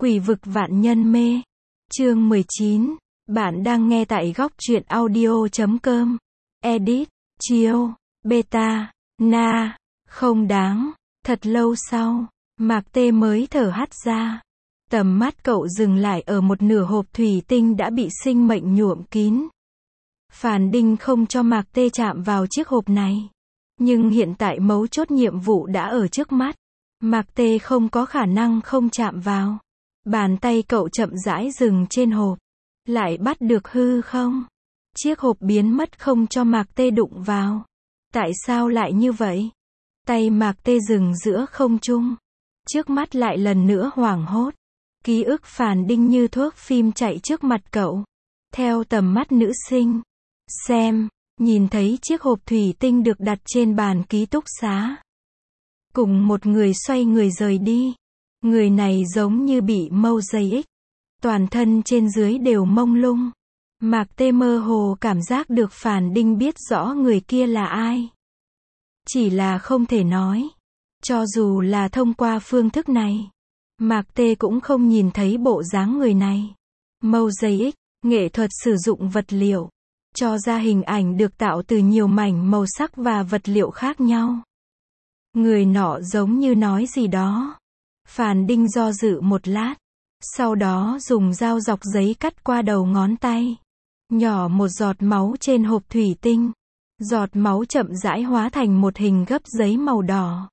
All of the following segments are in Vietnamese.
Quỷ vực vạn nhân mê. Chương 19. Bạn đang nghe tại góc truyện audio.com. Edit, chill, beta, na. Không đáng. Thật lâu sau, Mạc Tê mới thở hắt ra. Tầm mắt cậu dừng lại ở một nửa hộp thủy tinh đã bị sinh mệnh nhuộm kín. Phàn Đinh không cho Mạc Tê chạm vào chiếc hộp này. Nhưng hiện tại mấu chốt nhiệm vụ đã ở trước mắt. Mạc Tê không có khả năng không chạm vào. Bàn tay cậu chậm rãi dừng trên hộp. Lại bắt được hư không? Chiếc hộp biến mất không cho Mạc Tê đụng vào. Tại sao lại như vậy? Tay Mạc Tê dừng giữa không trung. Trước mắt lại lần nữa hoảng hốt. Ký ức Phàn Đinh như thuốc phim chạy trước mặt cậu. Theo tầm mắt nữ sinh. Xem, nhìn thấy chiếc hộp thủy tinh được đặt trên bàn ký túc xá. Cùng một người xoay người rời đi. Người này giống như bị mosaic. Toàn thân trên dưới đều mông lung. Mạc Tê mơ hồ cảm giác được Phàn Đinh biết rõ người kia là ai. Chỉ là không thể nói. Cho dù là thông qua phương thức này, Mạc Tê cũng không nhìn thấy bộ dáng người này. Mosaic, nghệ thuật sử dụng vật liệu, cho ra hình ảnh được tạo từ nhiều mảnh màu sắc và vật liệu khác nhau. Người nọ giống như nói gì đó. Phàn Đinh do dự một lát. Sau đó dùng dao dọc giấy cắt qua đầu ngón tay. Nhỏ một giọt máu trên hộp thủy tinh. Giọt máu chậm rãi hóa thành một hình gấp giấy màu đỏ.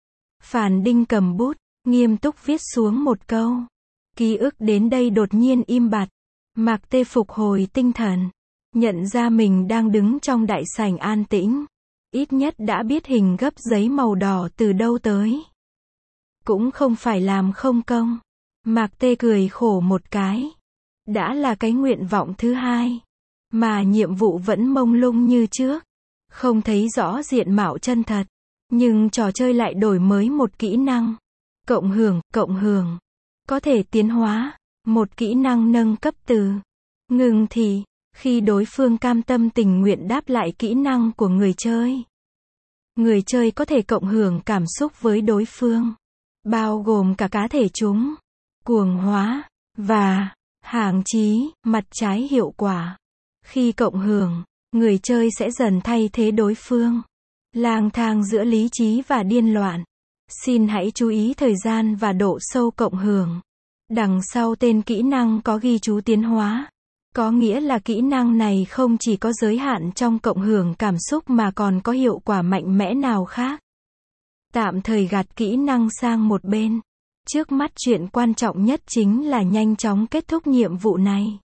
Phàn Đinh cầm bút, nghiêm túc viết xuống một câu. Ký ức đến đây đột nhiên im bặt. Mạc Tê phục hồi tinh thần. Nhận ra mình đang đứng trong đại sảnh an tĩnh. Ít nhất đã biết hình gấp giấy màu đỏ từ đâu tới. Cũng không phải làm không công. Mạc Tê cười khổ một cái. Đã là cái nguyện vọng thứ hai. Mà nhiệm vụ vẫn mông lung như trước. Không thấy rõ diện mạo chân thật. Nhưng trò chơi lại đổi mới một kỹ năng. Cộng hưởng. Có thể tiến hóa. Một kỹ năng nâng cấp từ ngừng thì, khi đối phương cam tâm tình nguyện đáp lại kỹ năng của người chơi. Người chơi có thể cộng hưởng cảm xúc với đối phương. Bao gồm cả cá thể chúng. Cuồng hóa, và hàng chí, mặt trái hiệu quả. Khi cộng hưởng, người chơi sẽ dần thay thế đối phương. Lang thang giữa lý trí và điên loạn. Xin hãy chú ý thời gian và độ sâu cộng hưởng. Đằng sau tên kỹ năng có ghi chú tiến hóa. Có nghĩa là kỹ năng này không chỉ có giới hạn trong cộng hưởng cảm xúc mà còn có hiệu quả mạnh mẽ nào khác. Tạm thời gạt kỹ năng sang một bên. Trước mắt chuyện quan trọng nhất chính là nhanh chóng kết thúc nhiệm vụ này.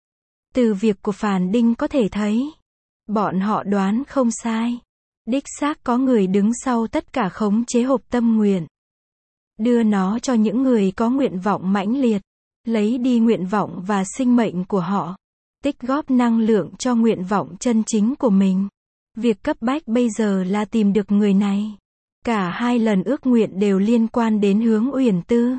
Từ việc của Phàn Đinh có thể thấy, bọn họ đoán không sai. Đích xác có người đứng sau tất cả khống chế hộp tâm nguyện. Đưa nó cho những người có nguyện vọng mãnh liệt. Lấy đi nguyện vọng và sinh mệnh của họ. Tích góp năng lượng cho nguyện vọng chân chính của mình. Việc cấp bách bây giờ là tìm được người này. Cả hai lần ước nguyện đều liên quan đến Hướng Uyển Tư.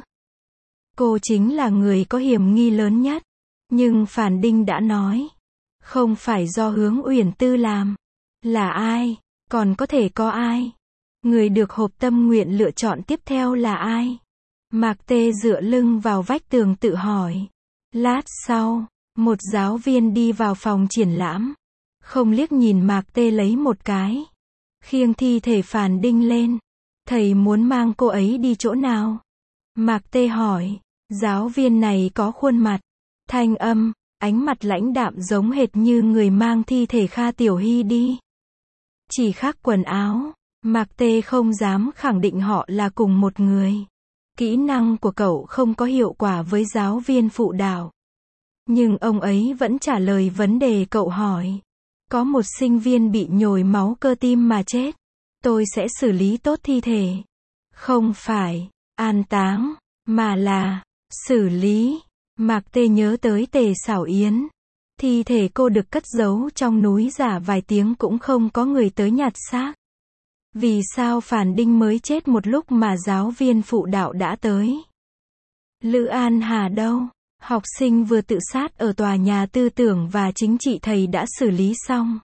Cô chính là người có hiểm nghi lớn nhất. Nhưng Phàn Đinh đã nói. Không phải do Hướng Uyển Tư làm. Là ai? Còn có thể có ai? Người được hộp tâm nguyện lựa chọn tiếp theo là ai? Mạc Tê dựa lưng vào vách tường tự hỏi. Lát sau, một giáo viên đi vào phòng triển lãm. Không liếc nhìn Mạc Tê lấy một cái. Khiêng thi thể Phàn Đinh lên. Thầy muốn mang cô ấy đi chỗ nào? Mạc Tê hỏi. Giáo viên này có khuôn mặt, thanh âm, ánh mặt lãnh đạm giống hệt như người mang thi thể Kha Tiểu Hy đi. Chỉ khác quần áo. Mạc Tê không dám khẳng định họ là cùng một người. Kỹ năng của cậu không có hiệu quả với giáo viên phụ đạo. Nhưng ông ấy vẫn trả lời vấn đề cậu hỏi. Có một sinh viên bị nhồi máu cơ tim mà chết. Tôi sẽ xử lý tốt thi thể. Không phải an táng, mà là xử lý. Mạc Tê nhớ tới Tề Xảo Yến. Thi thể cô được cất giấu trong núi giả vài tiếng cũng không có người tới nhặt xác. Vì sao Phàn Đinh mới chết một lúc mà giáo viên phụ đạo đã tới? Lữ An Hà đâu? Học sinh vừa tự sát ở tòa nhà tư tưởng và chính trị thầy đã xử lý xong.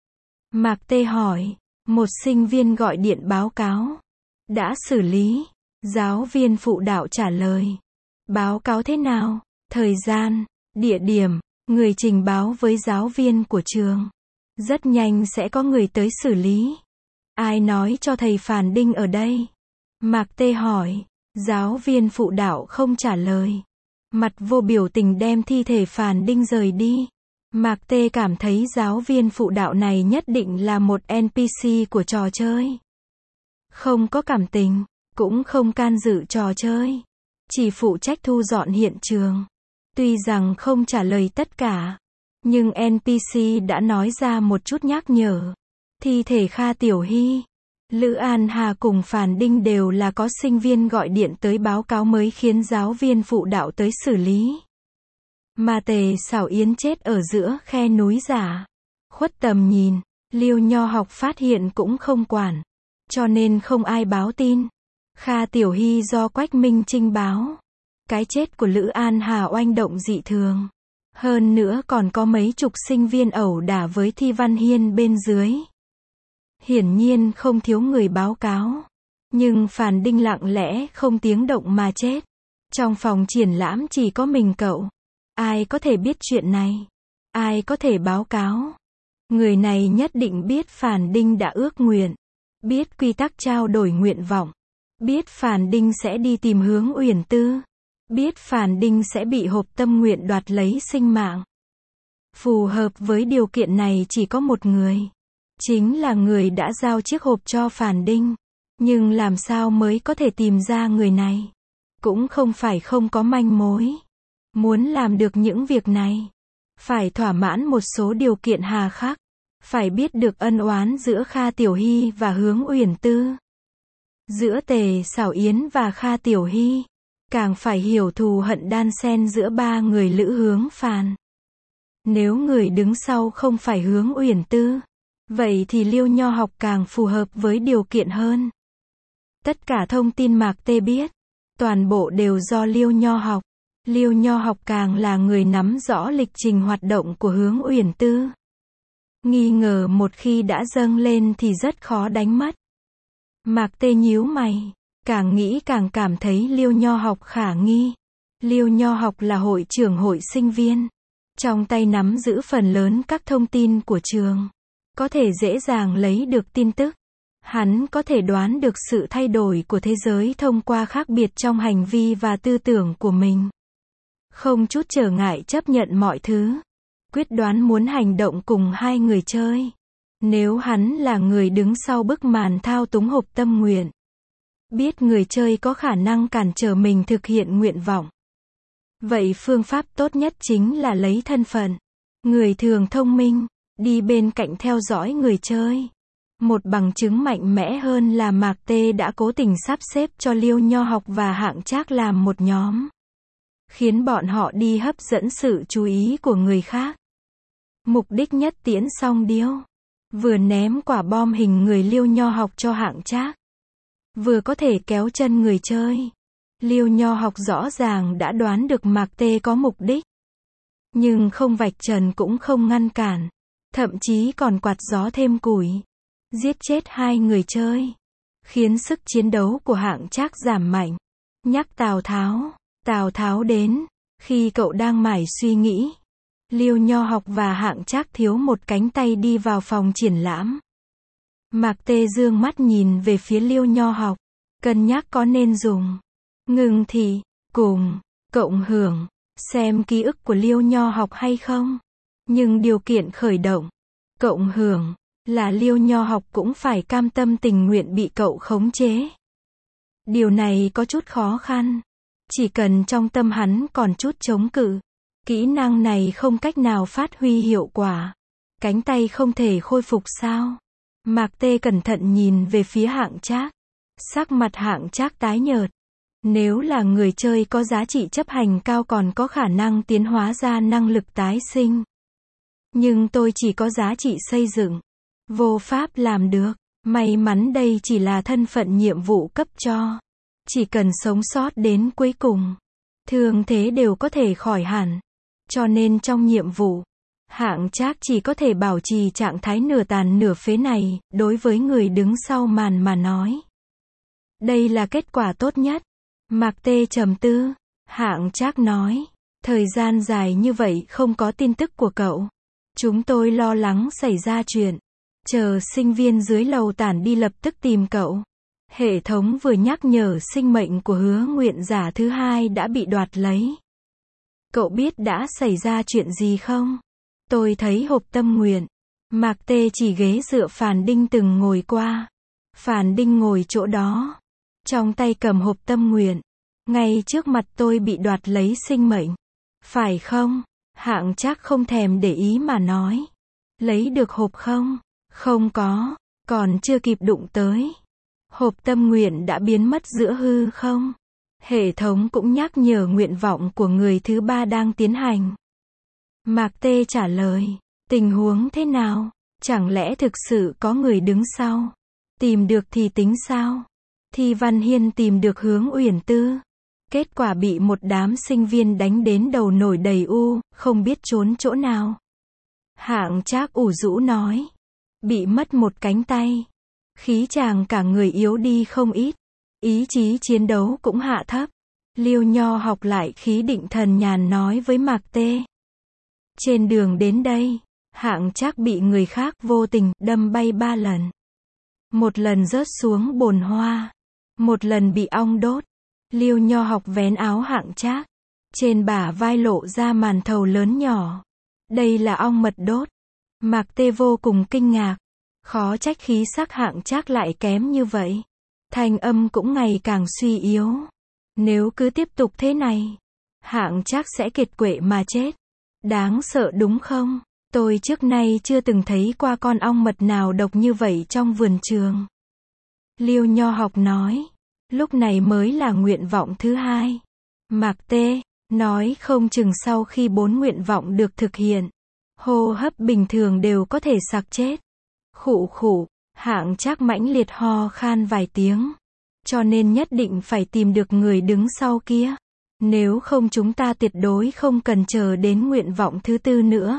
Mạc Tê hỏi. Một sinh viên gọi điện báo cáo. Đã xử lý. Giáo viên phụ đạo trả lời. Báo cáo thế nào? Thời gian, địa điểm, người trình báo với giáo viên của trường. Rất nhanh sẽ có người tới xử lý. Ai nói cho thầy Phàn Đinh ở đây? Mạc Tê hỏi. Giáo viên phụ đạo không trả lời. Mặt vô biểu tình đem thi thể Phàn Đinh rời đi. Mạc Tê cảm thấy giáo viên phụ đạo này nhất định là một NPC của trò chơi. Không có cảm tình, cũng không can dự trò chơi. Chỉ phụ trách thu dọn hiện trường. Tuy rằng không trả lời tất cả, nhưng NPC đã nói ra một chút nhắc nhở. Thi thể Kha Tiểu Hy, Lữ An Hà cùng Phàn Đinh đều là có sinh viên gọi điện tới báo cáo mới khiến giáo viên phụ đạo tới xử lý. Mà Tề Xảo Yến chết ở giữa khe núi giả. Khuất tầm nhìn, Liêu Nho Học phát hiện cũng không quản. Cho nên không ai báo tin. Kha Tiểu Hy do Quách Minh Trinh báo. Cái chết của Lữ An Hà oanh động dị thường. Hơn nữa còn có mấy chục sinh viên ẩu đả với Thi Văn Hiên bên dưới. Hiển nhiên không thiếu người báo cáo. Nhưng Phàn Đinh lặng lẽ không tiếng động mà chết. Trong phòng triển lãm chỉ có mình cậu. Ai có thể biết chuyện này? Ai có thể báo cáo? Người này nhất định biết Phàn Đinh đã ước nguyện. Biết quy tắc trao đổi nguyện vọng. Biết Phàn Đinh sẽ đi tìm Hướng Uyển Tư. Biết Phàn Đinh sẽ bị hộp tâm nguyện đoạt lấy sinh mạng. Phù hợp với điều kiện này chỉ có một người. Chính là người đã giao chiếc hộp cho Phàn Đinh. Nhưng làm sao mới có thể tìm ra người này? Cũng không phải không có manh mối. Muốn làm được những việc này, phải thỏa mãn một số điều kiện hà khắc. Phải biết được ân oán giữa Kha Tiểu Hy và Hướng Uyển Tư. Giữa Tề Xảo Yến và Kha Tiểu Hy. Càng phải hiểu thù hận đan xen giữa ba người Lữ Hướng Phàn. Nếu người đứng sau không phải Hướng Uyển Tư, vậy thì Liêu Nho Học càng phù hợp với điều kiện hơn. Tất cả thông tin Mạc Tê biết, toàn bộ đều do Liêu Nho Học. Liêu Nho Học càng là người nắm rõ lịch trình hoạt động của Hướng Uyển Tư. Nghi ngờ một khi đã dâng lên thì rất khó đánh mất. Mạc Tê nhíu mày, càng nghĩ càng cảm thấy Liêu Nho Học khả nghi. Liêu Nho Học là hội trưởng hội sinh viên. Trong tay nắm giữ phần lớn các thông tin của trường. Có thể dễ dàng lấy được tin tức. Hắn có thể đoán được sự thay đổi của thế giới thông qua khác biệt trong hành vi và tư tưởng của mình. Không chút trở ngại chấp nhận mọi thứ. Quyết đoán muốn hành động cùng hai người chơi. Nếu hắn là người đứng sau bức màn thao túng hộp tâm nguyện. Biết người chơi có khả năng cản trở mình thực hiện nguyện vọng. Vậy phương pháp tốt nhất chính là lấy thân phận. Người thường thông minh, đi bên cạnh theo dõi người chơi. Một bằng chứng mạnh mẽ hơn là Mạc Tê đã cố tình sắp xếp cho Liêu Nho Học và Hạng Trác làm một nhóm. Khiến bọn họ đi hấp dẫn sự chú ý của người khác. Mục đích nhất tiễn song điêu. Vừa ném quả bom hình người Liêu Nho Học cho Hạng Trác. Vừa có thể kéo chân người chơi. Liêu Nho Học rõ ràng đã đoán được Mạc Tê có mục đích. Nhưng không vạch trần cũng không ngăn cản. Thậm chí còn quạt gió thêm củi. Giết chết hai người chơi. Khiến sức chiến đấu của Hạng Trác giảm mạnh. Nhắc Tào Tháo. Tào Tháo đến. Khi cậu đang mải suy nghĩ. Liêu Nho Học và Hạng Trác thiếu một cánh tay đi vào phòng triển lãm. Mạc Tê dương mắt nhìn về phía Liêu Nho Học. Cân nhắc có nên dùng ngừng thì, cùng, cộng hưởng, xem ký ức của Liêu Nho Học hay không. Nhưng điều kiện khởi động, cộng hưởng, là Liêu Nho Học cũng phải cam tâm tình nguyện bị cậu khống chế. Điều này có chút khó khăn. Chỉ cần trong tâm hắn còn chút chống cự. Kỹ năng này không cách nào phát huy hiệu quả. Cánh tay không thể khôi phục sao? Mạc Tê cẩn thận nhìn về phía Hạng Trác. Sắc mặt Hạng Trác tái nhợt. Nếu là người chơi có giá trị chấp hành cao còn có khả năng tiến hóa ra năng lực tái sinh. Nhưng tôi chỉ có giá trị xây dựng. Vô pháp làm được. May mắn đây chỉ là thân phận nhiệm vụ cấp cho. Chỉ cần sống sót đến cuối cùng. Thường thế đều có thể khỏi hẳn. Cho nên trong nhiệm vụ, Hạng Trác chỉ có thể bảo trì trạng thái nửa tàn nửa phế này, đối với người đứng sau màn mà nói. Đây là kết quả tốt nhất. Mạc Tê trầm tư. Hạng Trác nói. Thời gian dài như vậy không có tin tức của cậu. Chúng tôi lo lắng xảy ra chuyện. Chờ sinh viên dưới lầu tản đi lập tức tìm cậu. Hệ thống vừa nhắc nhở sinh mệnh của hứa nguyện giả thứ hai đã bị đoạt lấy. Cậu biết đã xảy ra chuyện gì không? Tôi thấy hộp tâm nguyện. Mạc Tê chỉ ghế dựa Phàn Đinh từng ngồi qua. Phàn Đinh ngồi chỗ đó. Trong tay cầm hộp tâm nguyện. Ngay trước mặt tôi bị đoạt lấy sinh mệnh. Phải không? Hạng Trác không thèm để ý mà nói. Lấy được hộp không? Không có. Còn chưa kịp đụng tới. Hộp tâm nguyện đã biến mất giữa hư không? Hệ thống cũng nhắc nhở nguyện vọng của người thứ ba đang tiến hành. Mạc Tê trả lời. Tình huống thế nào? Chẳng lẽ thực sự có người đứng sau? Tìm được thì tính sao? Thi Văn Hiên tìm được Hướng Uyển Tư. Kết quả bị một đám sinh viên đánh đến đầu nổi đầy u, không biết trốn chỗ nào. Hạng Trác ủ rũ nói. Bị mất một cánh tay. Khí chàng cả người yếu đi không ít. Ý chí chiến đấu cũng hạ thấp. Liêu Nho học lại khí định thần nhàn nói với Mạc Tê. Trên đường đến đây, Hạng Trác bị người khác vô tình đâm bay 3 lần. Một lần rớt xuống bồn hoa. Một lần bị ong đốt. Liêu Nho học vén áo Hạng Trác. Trên bả vai lộ ra màn thầu lớn nhỏ. Đây là ong mật đốt. Mạc Tê vô cùng kinh ngạc. Khó trách khí sắc Hạng Trác lại kém như vậy. Thanh âm cũng ngày càng suy yếu. Nếu cứ tiếp tục thế này, Hạng Trác sẽ kiệt quệ mà chết. Đáng sợ đúng không? Tôi trước nay chưa từng thấy qua con ong mật nào độc như vậy trong vườn trường. Liêu Nho học nói. Lúc này mới là nguyện vọng thứ hai. Mạc Tê nói không chừng sau khi 4 nguyện vọng được thực hiện, hô hấp bình thường đều có thể sặc chết. Khụ khụ, Hạng Trác mãnh liệt ho khan vài tiếng. Cho nên nhất định phải tìm được người đứng sau kia. Nếu không chúng ta tuyệt đối không cần chờ đến nguyện vọng thứ 4 nữa.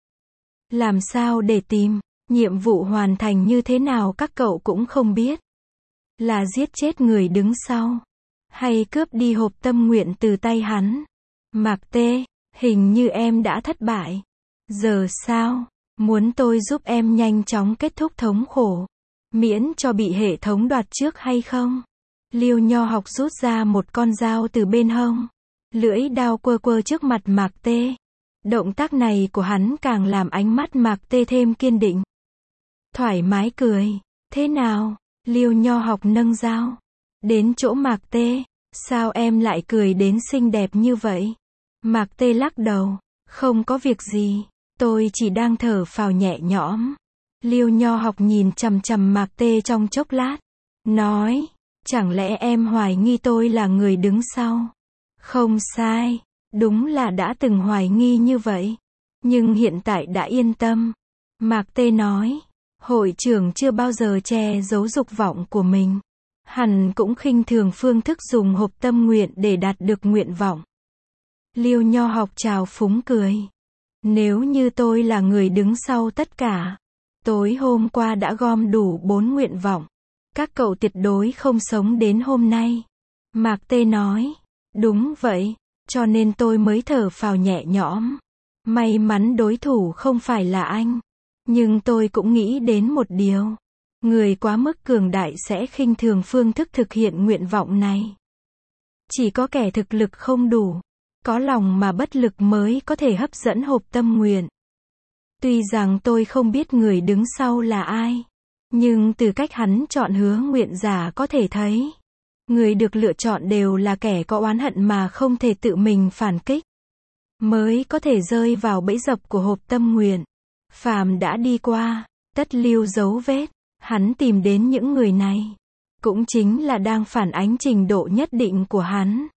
Làm sao để tìm? Nhiệm vụ hoàn thành như thế nào các cậu cũng không biết. Là giết chết người đứng sau, hay cướp đi hộp tâm nguyện từ tay hắn? Mạc Tê, hình như em đã thất bại. Giờ sao? Muốn tôi giúp em nhanh chóng kết thúc thống khổ, miễn cho bị hệ thống đoạt trước hay không? Liêu Nho học rút ra một con dao từ bên hông. Lưỡi đao quơ quơ trước mặt Mạc Tê. Động tác này của hắn càng làm ánh mắt Mạc Tê thêm kiên định. Thoải mái cười. Thế nào? Liêu Nho học nâng dao. Đến chỗ Mạc Tê. Sao em lại cười đến xinh đẹp như vậy? Mạc Tê lắc đầu. Không có việc gì. Tôi chỉ đang thở phào nhẹ nhõm. Liêu Nho học nhìn chằm chằm Mạc Tê trong chốc lát. Nói. Chẳng lẽ em hoài nghi tôi là người đứng sau? Không sai. Đúng là đã từng hoài nghi như vậy. Nhưng hiện tại đã yên tâm. Mạc Tê nói. Hội trưởng chưa bao giờ che giấu dục vọng của mình. Hẳn cũng khinh thường phương thức dùng hộp tâm nguyện để đạt được nguyện vọng. Liêu Nho học trào phúng cười. Nếu như tôi là người đứng sau tất cả, tối hôm qua đã gom đủ 4 nguyện vọng. Các cậu tuyệt đối không sống đến hôm nay. Mạc Tê nói. Đúng vậy, cho nên tôi mới thở phào nhẹ nhõm. May mắn đối thủ không phải là anh. Nhưng tôi cũng nghĩ đến một điều. Người quá mức cường đại sẽ khinh thường phương thức thực hiện nguyện vọng này. Chỉ có kẻ thực lực không đủ, có lòng mà bất lực mới có thể hấp dẫn hộp tâm nguyện. Tuy rằng tôi không biết người đứng sau là ai, nhưng từ cách hắn chọn hứa nguyện giả có thể thấy, người được lựa chọn đều là kẻ có oán hận mà không thể tự mình phản kích, mới có thể rơi vào bẫy dập của hộp tâm nguyện. Phàm đã đi qua, tất lưu dấu vết. Hắn tìm đến những người này, cũng chính là đang phản ánh trình độ nhất định của hắn.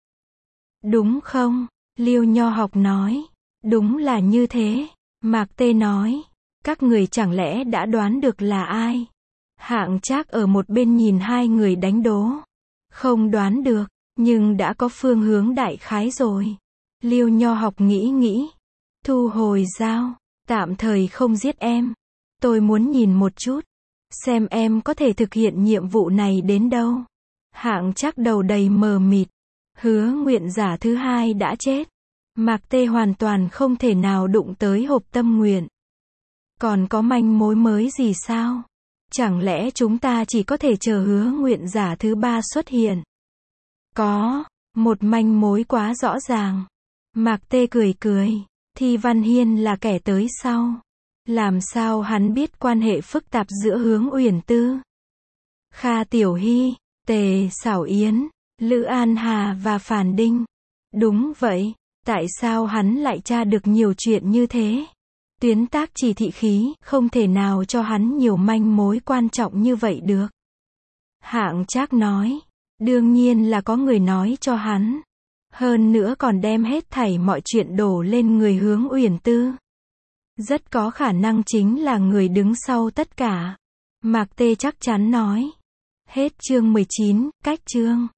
Đúng không? Liêu Nho học nói. Đúng là như thế. Mạc Tê nói. Các người chẳng lẽ đã đoán được là ai? Hạng Trác ở một bên nhìn hai người đánh đố. Không đoán được, nhưng đã có phương hướng đại khái rồi. Liêu Nho học nghĩ. Thu hồi dao. Tạm thời không giết em. Tôi muốn nhìn một chút. Xem em có thể thực hiện nhiệm vụ này đến đâu. Hạng Trác đầu đầy mờ mịt. Hứa nguyện giả thứ hai đã chết. Mạc Tê hoàn toàn không thể nào đụng tới hộp tâm nguyện. Còn có manh mối mới gì sao? Chẳng lẽ chúng ta chỉ có thể chờ hứa nguyện giả thứ ba xuất hiện? Có, một manh mối quá rõ ràng. Mạc Tê cười cười. Thi Văn Hiên là kẻ tới sau. Làm sao hắn biết quan hệ phức tạp giữa Hướng Uyển Tư, Kha Tiểu Hy, Tề Xảo Yến, Lữ An Hà và Phàn Đinh? Đúng vậy, tại sao hắn lại tra được nhiều chuyện như thế? Tuyến tác chỉ thị khí, không thể nào cho hắn nhiều manh mối quan trọng như vậy được. Hạng Trác nói, đương nhiên là có người nói cho hắn. Hơn nữa còn đem hết thảy mọi chuyện đổ lên người Hướng Uyển Tư. Rất có khả năng chính là người đứng sau tất cả. Mạc Tê chắc chắn nói. Hết chương 19, cách chương.